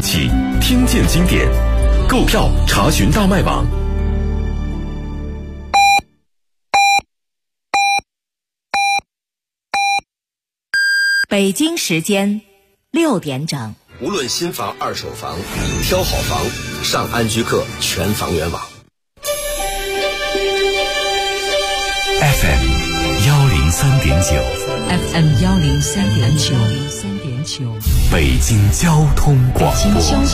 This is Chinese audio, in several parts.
起，听见经典，购票查询大麦网。 北京时间6点整。 无论新房二手房，挑好房上安居客全房源网。 FM 103.9， 北京交通广播，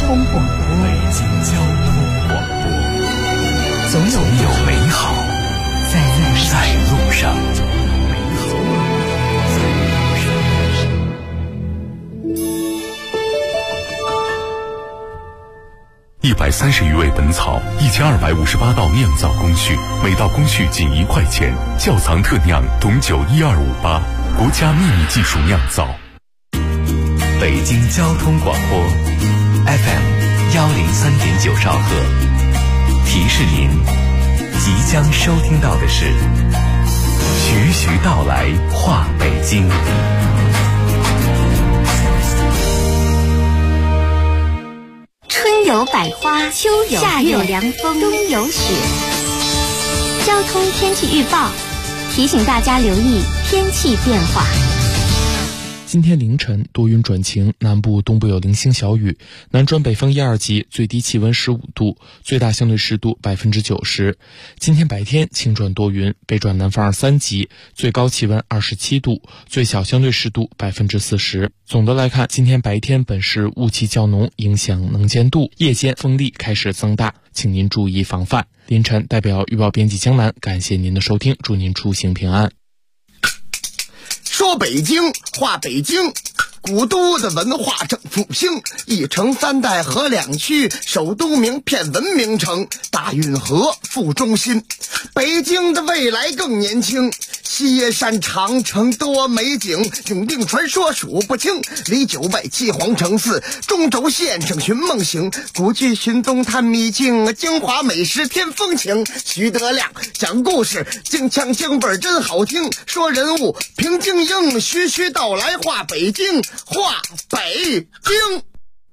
总有美好在路上。130余味本草，1258道酿造工序，每道工序仅1块钱。窖藏特酿董酒1258，国家秘密技术酿造。北京交通广播 FM 103.9兆赫，提示您即将收听到的是徐徐道来话北京。 春有百花，秋有夏有凉风，冬有雪。交通天气预报提醒大家留意天气变化。 今天凌晨多云转晴，南部东部有零星小雨，南转北风1、2级，最低气温15度，最大相对湿度90%。今天白天晴转多云，北转南风2、3级，最高气温27度，最小相对湿度40%。总的来看，今天白天本市雾气较浓，影响能见度，夜间风力开始增大，请您注意防范。凌晨代表预报编辑江南，感谢您的收听，祝您出行平安。 说北京话北京，古都的文化正复兴，一城3代河2区，首都名片文明城，大运河副中心。北京的未来更年轻，西山长城多美景，永定传说数不清，离9外7皇城4，中轴线上寻梦行，古剧寻踪探秘境，京华美食添风情。徐德亮讲故事，京腔京味真好听，说人物评京英，徐徐道来话北京，话北京。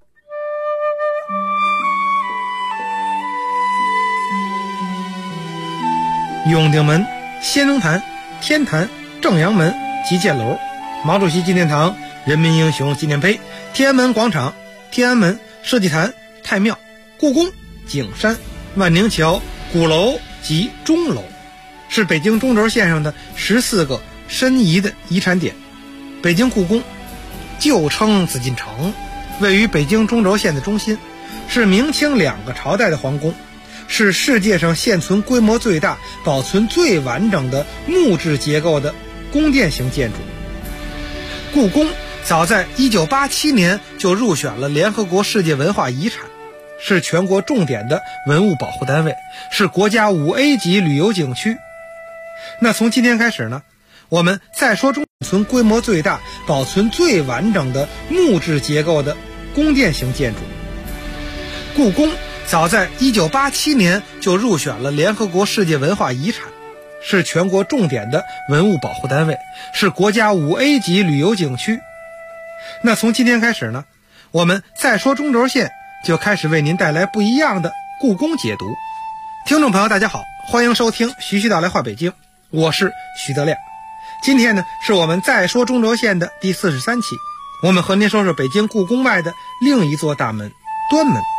永定门、先农坛、天坛、正阳门及箭楼、毛主席纪念堂、人民英雄纪念碑、天安门广场、天安门、社稷坛、太庙、故宫、景山、万宁桥、鼓楼及钟楼，是北京中轴线上的14个申遗的遗产点。北京故宫旧称紫禁城，位于北京中轴线的中心，是明清2个朝代的皇宫，是世界上现存规模最大、保存最完整的木质结构的宫殿型建筑。故宫早在1987年就入选了联合国世界文化遗产，是全国重点的文物保护单位，是国家5A 级旅游景区。那从今天开始呢，我们再说中存规模最大、保存最完整的木质结构的宫殿型建筑。故宫早在1987年就入选了联合国世界文化遗产，是全国重点的文物保护单位，是国家5A 级旅游景区。那从今天开始呢，我们再说中轴线就开始为您带来不一样的故宫解读。听众朋友大家好，欢迎收听徐徐道来话北京，我是徐德亮。今天呢是我们再说中轴线的第43期，我们和您说说北京故宫外的另一座大门——端门。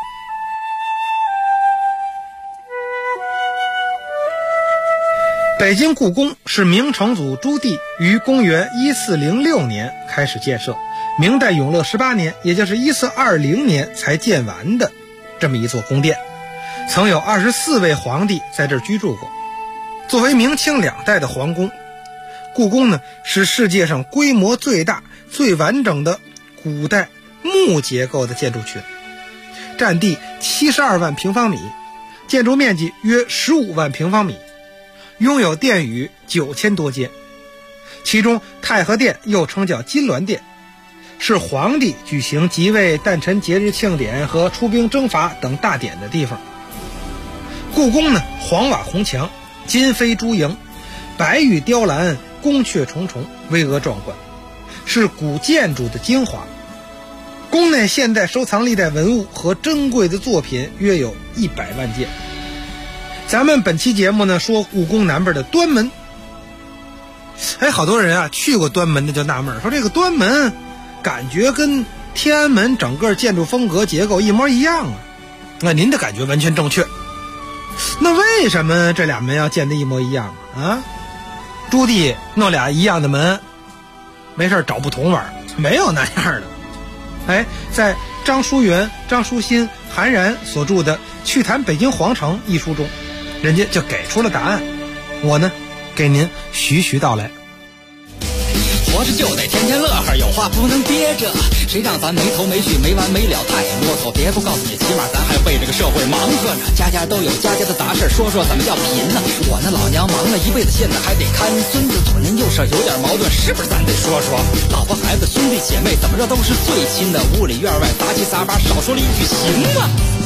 北京故宫是明成祖朱棣于公元1406年开始建设，明代永乐18年，也就是1420年才建完的这么一座宫殿，曾有24位皇帝在这儿居住过。作为明清2代的皇宫，故宫呢是世界上规模最大、最完整的古代木结构的建筑群，占地72万平方米，建筑面积约15万平方米，拥有殿宇9000多间，其中太和殿又称叫金銮殿，是皇帝举行即位、诞辰节日庆典和出兵征伐等大典的地方。故宫呢，黄瓦红墙，金飞朱楹，白玉雕栏，宫阙重重，巍峨壮观，是古建筑的精华。 宫内现代收藏历代文物和珍贵的作品约有100万件。咱们本期节目呢说故宫南边的端门。好多人啊去过端门的就纳闷，说这个端门感觉跟天安门整个建筑风格结构一模一样啊。那您的感觉完全正确。那为什么这俩门要建得一模一样啊？朱棣弄俩一样的门，没事找不同玩，没有那样的。在张叔元、张叔新、韩然所著的《趣谈北京皇城》一书中，人家就给出了答案。我呢给您徐徐道来。 活着就得天天乐呵，有话不能憋着，谁让咱没头没绪没完没了太啰嗦。别不告诉你，起码咱还为这个社会忙活呢。家家都有家家的杂事，说说怎么叫贫呢？我那老娘忙了一辈子，现在还得看孙子，左邻右舍有点矛盾，是不是咱得说说？老婆孩子兄弟姐妹怎么着都是最亲的，屋里院外杂七杂八，少说了一句行吗？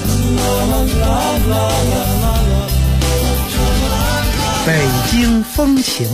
北京风情。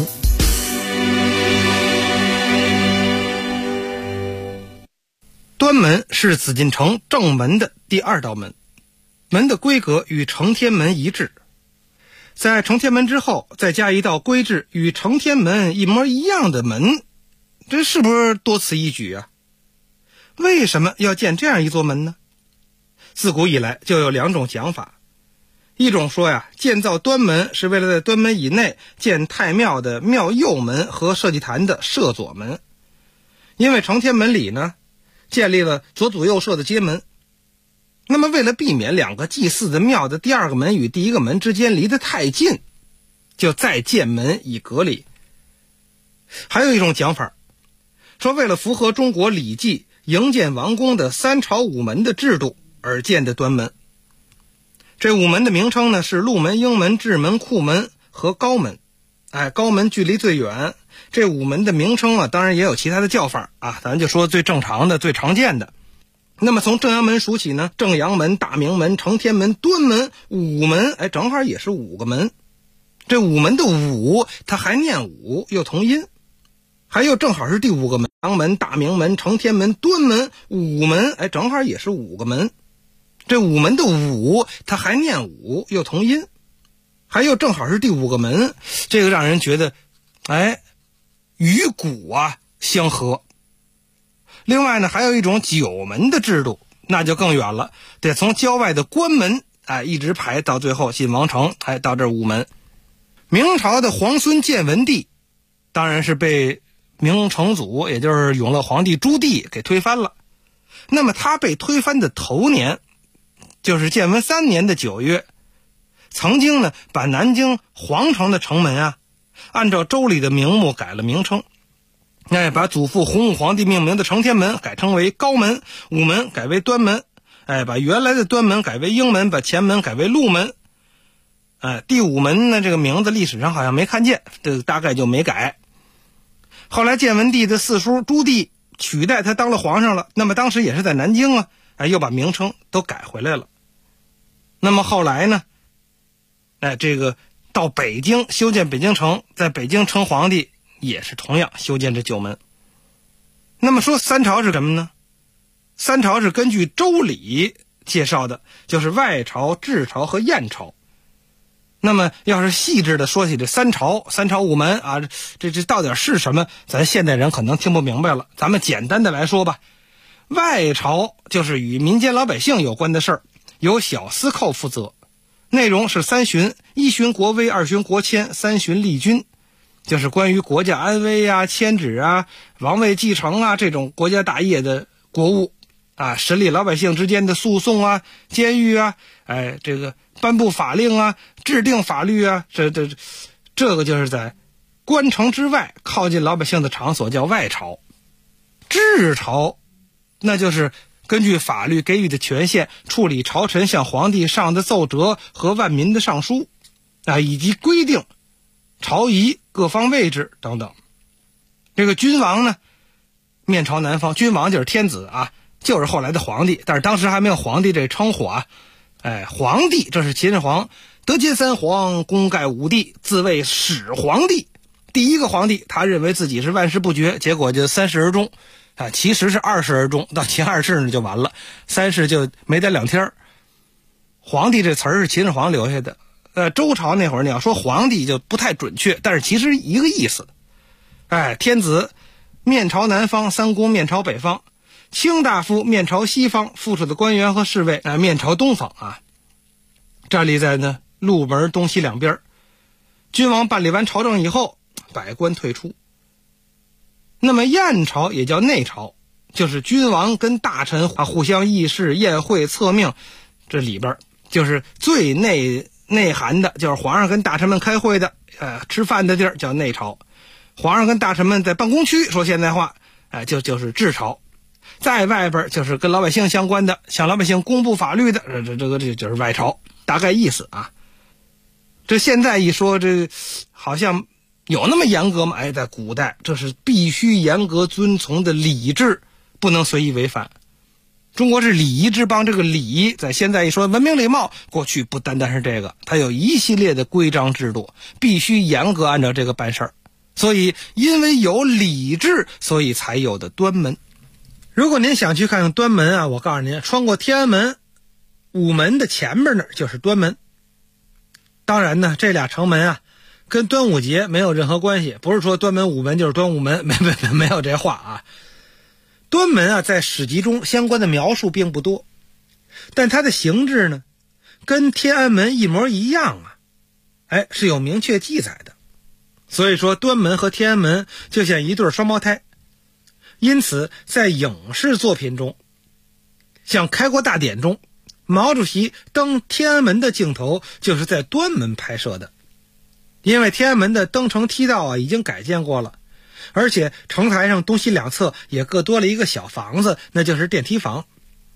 端门是紫禁城正门的第2道门，门的规格与承天门一致。在承天门之后再加一道规制与承天门一模一样的门，这是不是多此一举啊？为什么要建这样一座门呢？自古以来就有2种讲法。一种说呀，建造端门是为了在端门以内建太庙的庙右门和社稷坛的社左门，因为承天门里呢建立了左祖右社的街门，那么为了避免2个祭祀的庙的第2个门与第1个门之间离得太近，就再建门以隔离。还有一种讲法说，为了符合中国礼记营建王宫的3朝5门的制度而建的端门。这5门的名称呢是鹿门、鹰门、雉门、库门和高门。高门距离最远。这5门的名称啊，当然也有其他的叫法啊，咱就说最正常的、最常见的。那么从正阳门数起呢，正阳门、大明门、承天门、端门5门，正好也是5个门。这5门的5，它还念5，又同音。还有正好是第5个门，正阳门、大明门、承天门、端门5门，正好也是5个门。这5门的5，它还念5，又同音。还有正好是第5个门，这个让人觉得与古相合。另外呢，还有一种9门的制度，那就更远了，得从郊外的关门一直排到最后进王城，到这5门。明朝的皇孙建文帝当然是被明成祖，也就是永乐皇帝朱棣给推翻了。那么他被推翻的头年，就是建文3年的9月，曾经呢把南京皇城的城门按照周礼的名目改了名称，把祖父洪武皇帝命名的承天门改称为高门，5门改为端门，把原来的端门改为鹰门，把前门改为鹿门。第5门呢，这个名字历史上好像没看见，这大概就没改。后来建文帝的四叔朱棣取代他当了皇上了，那么当时也是在南京又把名称都改回来了。那么后来呢，这个到北京修建北京城，在北京称皇帝也是同样修建这9门。那么说3朝是什么呢？3朝是根据周礼介绍的，就是外朝、至朝和燕朝。那么要是细致的说起这3朝5门这到底是什么，咱现代人可能听不明白了。咱们简单的来说吧，外朝就是与民间老百姓有关的事儿，由小司寇负责，内容是3巡：1巡国威，2巡国谦，3巡立君，就是关于国家安危迁址王位继承这种国家大业的国务审理老百姓之间的诉讼监狱这个颁布法令制定法律这个就是在关城之外靠近老百姓的场所叫外朝。至朝那就是根据法律给予的权限处理朝臣向皇帝上的奏折和万民的上书以及规定朝仪各方位置等等。这个君王呢，面朝南方，君王就是天子就是后来的皇帝，但是当时还没有皇帝这称呼皇帝这是秦始皇，德兼3皇，功盖5帝，自谓始皇帝。第1个皇帝他认为自己是万事不绝，结果就30而终， 其实是20而终，到秦2世呢就完了，3世就没得2天。皇帝这词儿是秦始皇留下的，周朝那会儿你要说皇帝就不太准确，但是其实一个意思。天子面朝南方，三公面朝北方，卿大夫面朝西方，附属的官员和侍卫面朝东方啊。站立在呢路门东西两边。君王办理完朝政以后，百官退出。那么宴朝也叫内朝，就是君王跟大臣互相议事、宴会、册命，这里边就是最内涵的，就是皇上跟大臣们开会的吃饭的地儿叫内朝。皇上跟大臣们在办公区，说现代话就是治朝。在外边就是跟老百姓相关的，向老百姓公布法律的，这就是外朝，大概意思啊。这现在一说，这好像有那么严格吗？在古代这是必须严格遵从的礼制，不能随意违反。中国是礼仪之邦，这个礼在现在一说文明礼貌，过去不单单是这个，它有一系列的规章制度，必须严格按照这个办事儿。所以因为有礼制，所以才有的端门。如果您想去看看端门我告诉您，穿过天安门午门的前面那就是端门。当然呢，这俩城门跟端午节没有任何关系，不是说端门午门就是端午门，没有这话端门在史籍中相关的描述并不多，但它的形制呢跟天安门一模一样是有明确记载的。所以说端门和天安门就像一对双胞胎。因此在影视作品中，像开国大典中，毛主席登天安门的镜头就是在端门拍摄的。因为天安门的登城梯道已经改建过了，而且城台上东西两侧也各多了一个小房子，那就是电梯房。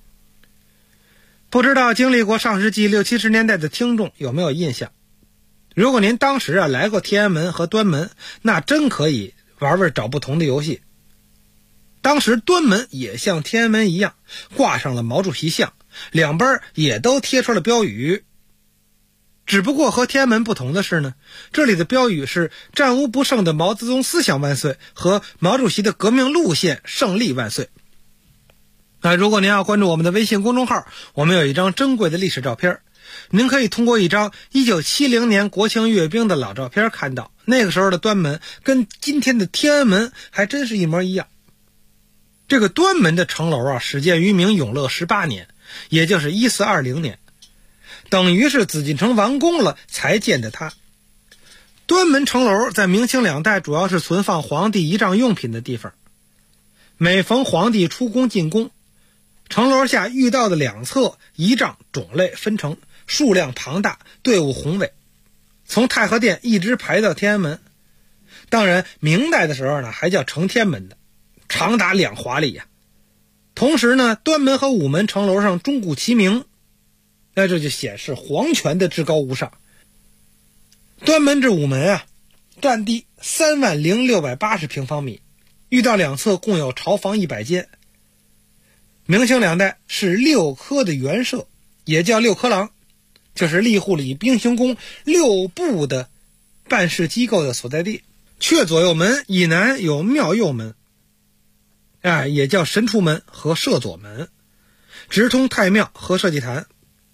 不知道经历过上世纪60、70年代的听众有没有印象，如果您当时来过天安门和端门，那真可以玩玩找不同的游戏。当时端门也像天安门一样挂上了毛主席像，两边也都贴出了标语。只不过和天安门不同的是呢，这里的标语是战无不胜的毛泽东思想万岁和毛主席的革命路线胜利万岁。如果您要关注我们的微信公众号，我们有一张珍贵的历史照片，您可以通过一张1970年国庆阅兵的老照片看到，那个时候的端门跟今天的天安门还真是一模一样。这个端门的城楼始建于明永乐18年，也就是1420年，等于是紫禁城完工了才建的它。端门城楼在明清两代主要是存放皇帝仪仗用品的地方。每逢皇帝出宫进宫，城楼下御道的两侧仪仗种类分成，数量庞大，队伍宏伟，从太和殿一直排到天安门。当然明代的时候呢还叫承天门的，长达2华里同时呢，端门和午门城楼上钟鼓齐鸣，这就显示皇权的至高无上。端门至午门占地30680平方米，御道两侧共有朝房100间。明清两代是6科的园舍，也叫6科郎，就是吏户礼兵刑宫6部的办事机构的所在地。阙左右门以南有庙右门，也叫神厨门和摄左门，直通太庙和社稷坛。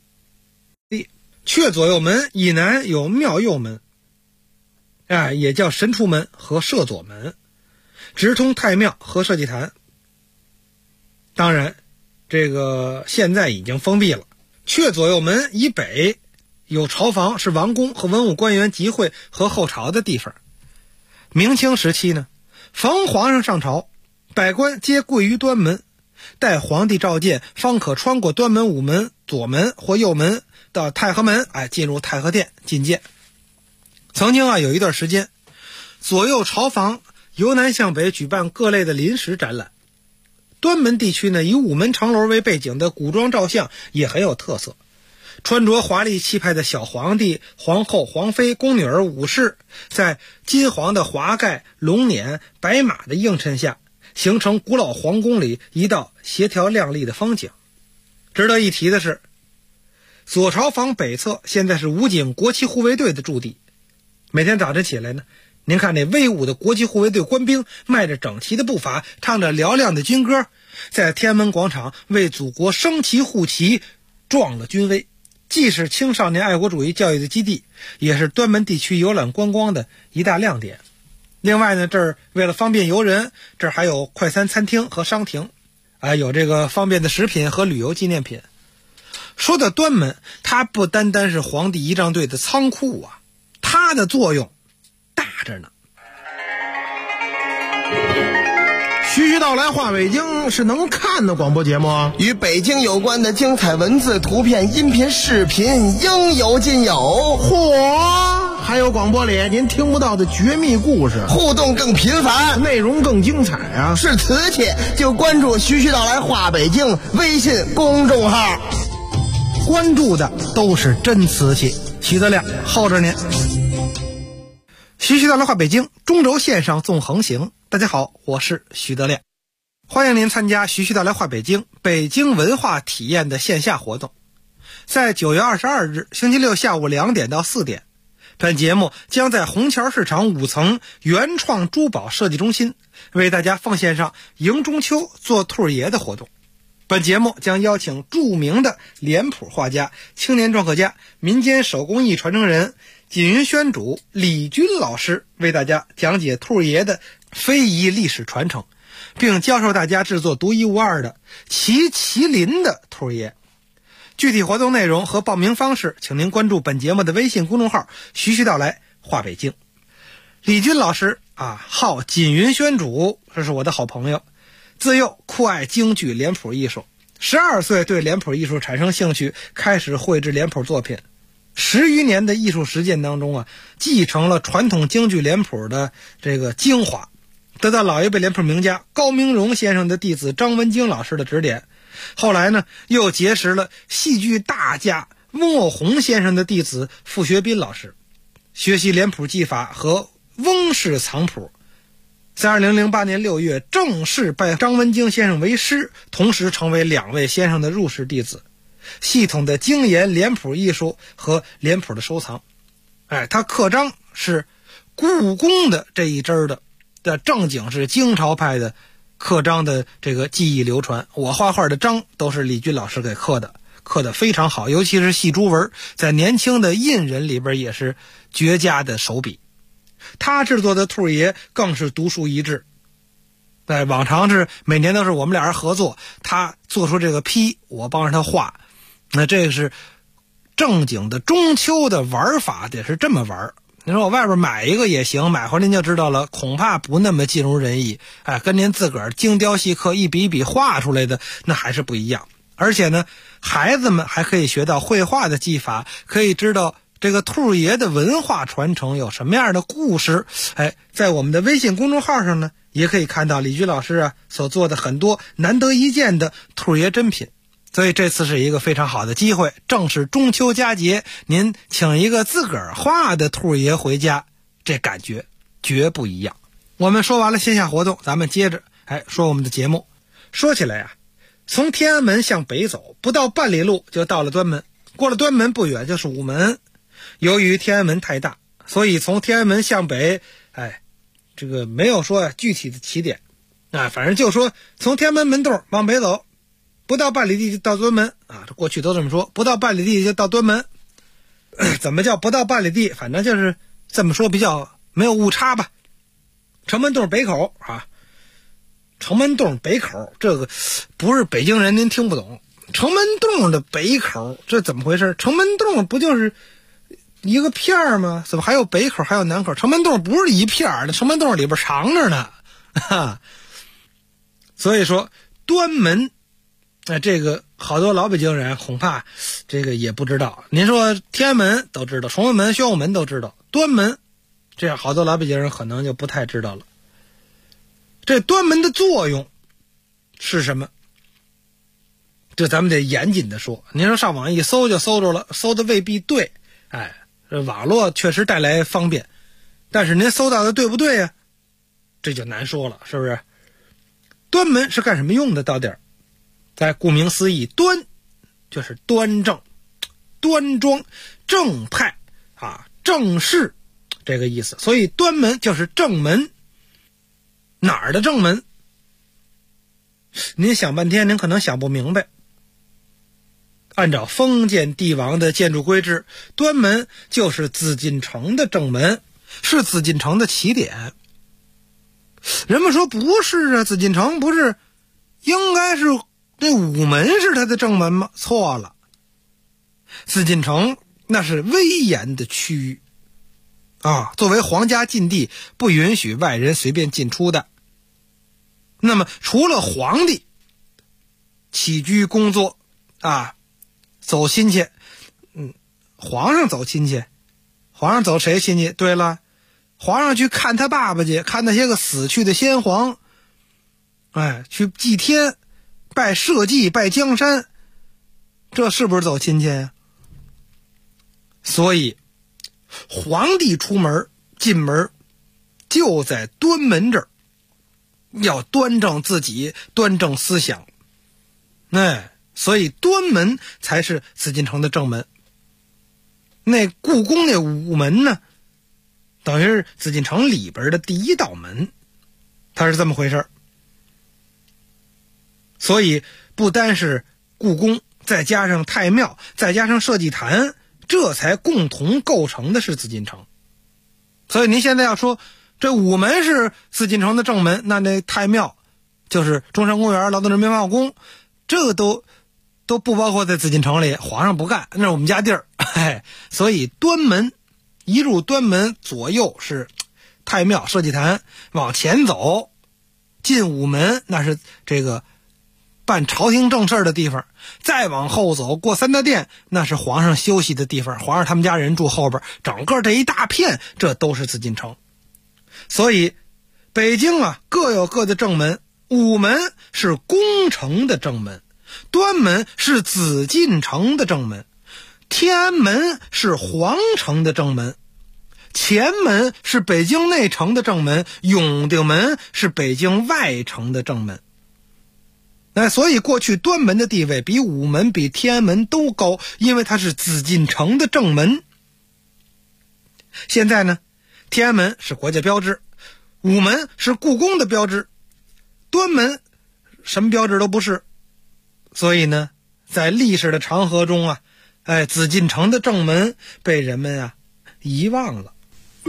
阙左右门以南有庙右门，也叫神厨门和摄左门，直通太庙和社稷坛。当然这个现在已经封闭了。阙左右门以北有朝房，是王公和文武官员集会和候朝的地方。明清时期呢，逢皇上上朝，百官皆跪于端门，待皇帝召见，方可穿过端门、午门、左门或右门到太和门，进入太和殿觐见。曾经有一段时间，左右朝房由南向北举办各类的临时展览。端门地区呢，以午门城楼为背景的古装照相也很有特色。穿着华丽气派的小皇帝、皇后、皇妃、宫女儿、武士，在金黄的华盖、龙辇、白马的映衬下，形成古老皇宫里一道协调亮丽的风景。值得一提的是，左朝房北侧现在是武警国旗护卫队的驻地。每天早晨起来呢， 您看这威武的国旗护卫队官兵迈着整齐的步伐，唱着嘹亮的军歌，在天安门广场为祖国升旗护旗，壮了军威，既是青少年爱国主义教育的基地，也是端门地区游览观光的一大亮点。另外呢，这儿为了方便游人，这儿还有快餐餐厅和商亭，有这个方便的食品和旅游纪念品。说到端门，它不单单是皇帝仪仗队的仓库啊，它的作用大着呢。 徐徐道来话北京是能看的广播节目啊， 与北京有关的精彩文字、图片、音频、视频应有尽有。 嚯！还有广播里您听不到的绝密故事， 互动更频繁， 内容更精彩啊！ 是瓷器就关注徐徐道来话北京微信公众号， 关注的都是真瓷器。徐德亮候着您。徐徐道来话北京，中轴线上纵横行。大家好，我是徐德亮，欢迎您参加徐徐道来话北京北京文化体验的线下活动。在9月22日星期六下午2点到4点，本节目将在虹桥市场5层原创珠宝设计中心为大家放线上迎中秋做兔爷的活动。本节目将邀请著名的脸谱画家、青年篆刻家、民间手工艺传承人锦云轩主李军老师为大家讲解兔爷的非遗历史传承，并教授大家制作独一无二的麒麟的兔爷。具体活动内容和报名方式，请您关注本节目的微信公众号徐徐道来话北京。李军老师号锦云轩主，这是我的好朋友，自幼酷爱京剧脸谱艺术，12岁对脸谱艺术产生兴趣，开始绘制脸谱作品。10余年的艺术实践当中继承了传统京剧脸谱的这个精华，得到老一辈脸谱名家高明荣先生的弟子张文京老师的指点。后来呢，又结识了戏剧大家翁虹先生的弟子傅学斌老师，学习脸谱技法和翁氏藏谱。在2008年6月正式拜张文京先生为师，同时成为2位先生的入室弟子，系统的精研脸谱艺术和脸谱的收藏。他刻章是故宫的这一支的正经是京朝派的刻章的这个技艺流传。我画画的章都是李军老师给刻的非常好，尤其是细珠纹，在年轻的印人里边也是绝佳的手笔。他制作的兔爷更是独树一帜，往常是每年都是我们俩人合作，他做出这个批，我帮着他画。那这个是正经的中秋的玩法，得是这么玩。你说我外边买一个也行，买回来您就知道了，恐怕不那么尽如人意。跟您自个儿精雕细刻一笔一笔画出来的那还是不一样。而且呢，孩子们还可以学到绘画的技法，可以知道这个兔爷的文化传承有什么样的故事。在我们的微信公众号上呢，也可以看到李军老师所做的很多难得一见的兔爷珍品。所以这次是一个非常好的机会，正是中秋佳节，您请一个自个儿画的兔爷回家，这感觉绝不一样。我们说完了线下活动，咱们接着说我们的节目。说起来从天安门向北走，不到半里路就到了端门，过了端门不远就是午门。由于天安门太大，所以从天安门向北，这个没有说具体的起点，反正就说从天安门门洞往北走，不到半里地就到端门这过去都这么说，不到半里地就到端门。怎么叫不到半里地？反正就是这么说比较没有误差吧。城门洞北口城门洞北口，这个不是北京人您听不懂。城门洞的北口这怎么回事？城门洞不就是一个片吗？怎么还有北口还有南口？城门洞不是一片的，城门洞里边藏着呢。所以说端门这个好多老北京人恐怕这个也不知道。您说天安门都知道，崇文门、宣武门都知道，端门这样好多老北京人可能就不太知道了。这端门的作用是什么？这咱们得严谨的说。您说上网一搜就搜着了，搜的未必对。这网络确实带来方便，但是您搜到的对不对这就难说了，是不是？端门是干什么用的？到底顾名思义，端就是端正、端庄、正派正式这个意思。所以端门就是正门。哪儿的正门？您想半天您可能想不明白。按照封建帝王的建筑规制，端门就是紫禁城的正门，是紫禁城的起点。人们说不是啊，紫禁城不是应该是那午门是它的正门吗？错了，紫禁城那是威严的区域啊，作为皇家禁地，不允许外人随便进出的。那么除了皇帝起居工作啊，走亲戚，皇上走亲戚，皇上走谁亲戚？对了，皇上去看他爸爸去，看那些个死去的先皇，去祭天、拜社稷、拜江山，这是不是走亲戚呀？所以皇帝出门进门就在端门这儿，要端正自己，端正思想。所以端门才是紫禁城的正门。那故宫那午门呢，等于是紫禁城里边的第一道门，它是这么回事。所以不单是故宫，再加上太庙，再加上社稷坛，这才共同构成的是紫禁城。所以您现在要说这午门是紫禁城的正门，那太庙就是中山公园、劳动人民文化宫，这个都不包括在紫禁城里，皇上不干，那是我们家地儿。所以端门一入端门，左右是太庙、社稷坛，往前走进午门，那是这个办朝廷正事的地方，再往后走过三大殿，那是皇上休息的地方，皇上他们家人住后边，整个这一大片这都是紫禁城。所以北京各有各的正门，午门是宫城的正门，端门是紫禁城的正门，天安门是皇城的正门，前门是北京内城的正门，永定门是北京外城的正门。所以过去端门的地位比午门、比天安门都高，因为它是紫禁城的正门。现在呢，天安门是国家标志，午门是故宫的标志，端门什么标志都不是。所以呢，在历史的长河中紫禁城的正门被人们遗忘了。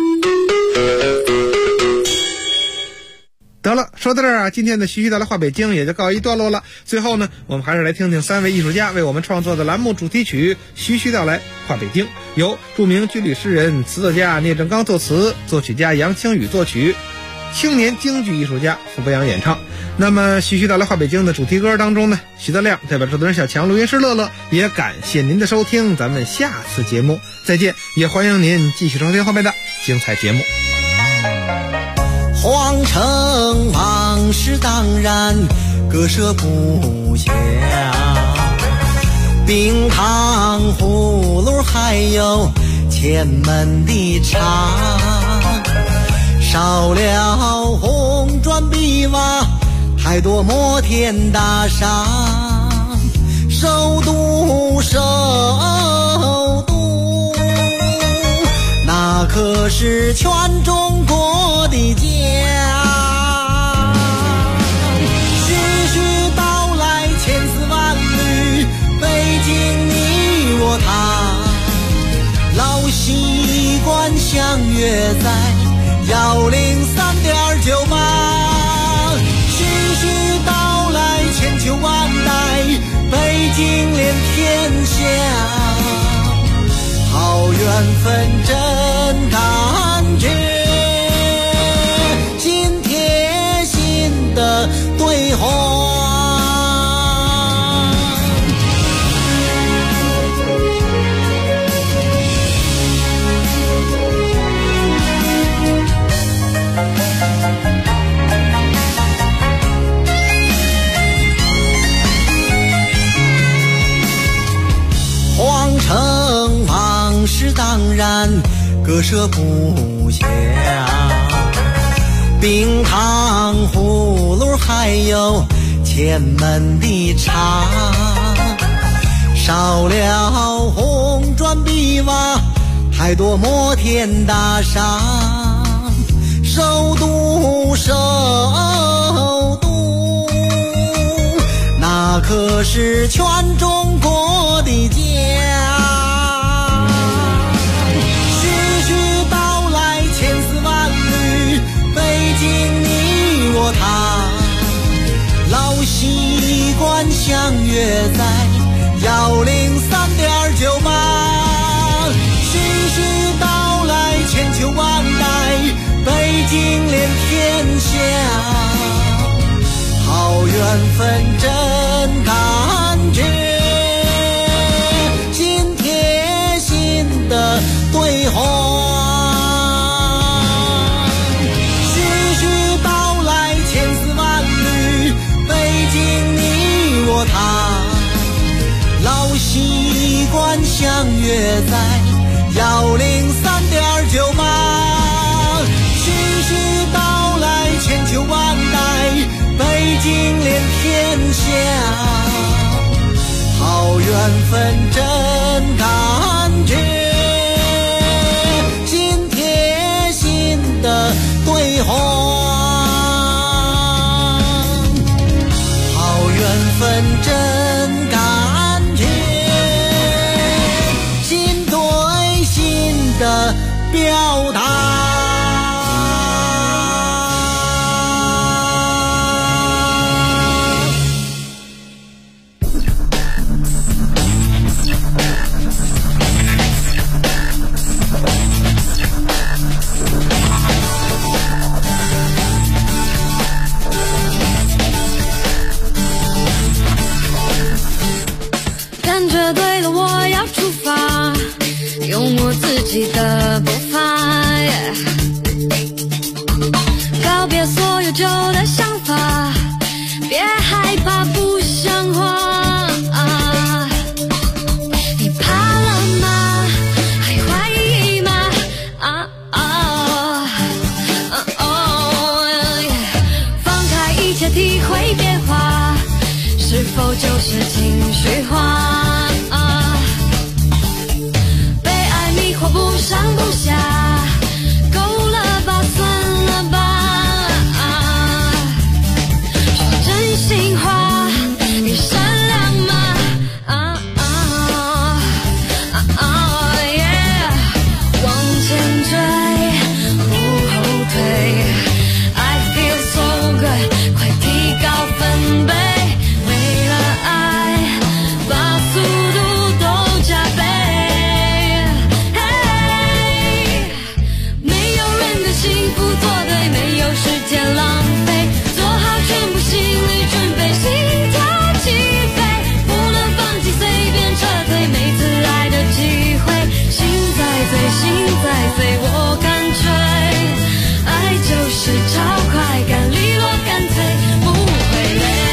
得了，说到这儿今天的徐徐道来话北京也就告一段落了。最后呢，我们还是来听听3位艺术家为我们创作的栏目主题曲《徐徐道来话北京》，由著名军旅诗人、词作家聂正刚作词，作曲家杨清宇作曲，青年京剧艺术家傅博洋演唱。那么徐徐道来话北京的主题歌当中呢，徐德亮代表制作人小强、录音师乐乐，也感谢您的收听，咱们下次节目再见，也欢迎您继续收听后面的精彩节目。 皇城往事当然割舍不下，冰糖葫芦还有前门的茶，少了红砖碧瓦，太多摩天大厦，首都那可是全中国的家。徐徐道来千丝万缕，北京你我他，老习惯相约在103.98。徐徐道来千秋万代，北京连天下，好缘分真感觉，心贴心的对话。皇城往事当然割舍不下，冰糖葫芦还有前门的茶，少了红砖碧瓦， 太多摩天大厦，首都首都，那可是全中国的家。徐徐道来千丝万缕，北京你我他，老习惯相约在103.98。徐徐道来千秋万代，北京连天下，好缘分真感觉，心贴心的对话。徐徐道来千丝万缕，北京你我他，老习惯相约在103.98。徐徐道来千秋万代，北京连天下，好缘分真感觉，心贴心的对话。好缘分真感觉，心对心的表达。 感觉对了，我要出发，用我自己的步伐，告别所有旧的想法，别害怕不像话。你怕了吗？还怀疑吗？放开一切，体会变化，是否就是情绪化？不上不下，够了吧，算了吧。说真心话，你善良吗？往前追，不后退。I feel so good， 快提高分贝，为了爱，把速度都加倍。幸福做对，没有时间浪费，做好全部心理准备，心跳起飞，不能放弃，随便撤退，每次来的机会，心在醉，心在飞，我干脆，爱就是超快感，利落干脆，不会累。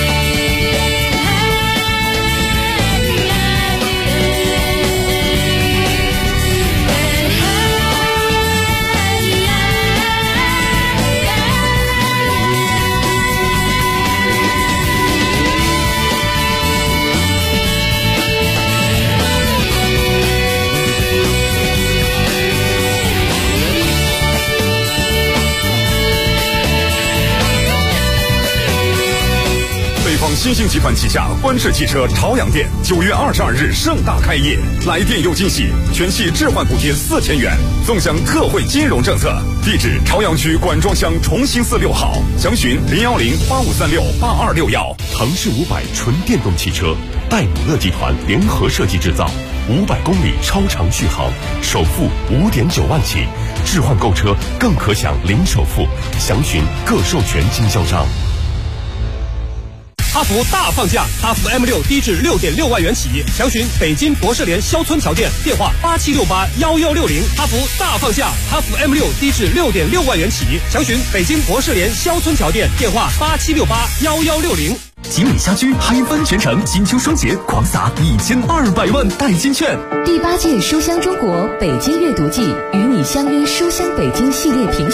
新兴集团旗下观世汽车朝阳店9月22日盛大开业，来店有惊喜，全系置换补贴4000元，纵享特惠金融政策。地址：朝阳区管庄乡重兴寺6号，详询01085368261。 腾势500纯电动汽车，戴姆勒集团联合设计制造，500公里超长续航，首付5.9万起，置换购车更可享零首付，详询各授权经销商。 哈弗大放价，哈弗 M6低至6.6万元起，详询北京博士联肖村桥店，电话87681160。哈弗大放价，哈弗 M6低至6.6万元起，详询北京博士联肖村桥店，电话87681160。 吉米家居嗨翻全城，金秋双节狂撒1200万代金券。 第8届书香中国北京阅读季与你相约书香北京系列评选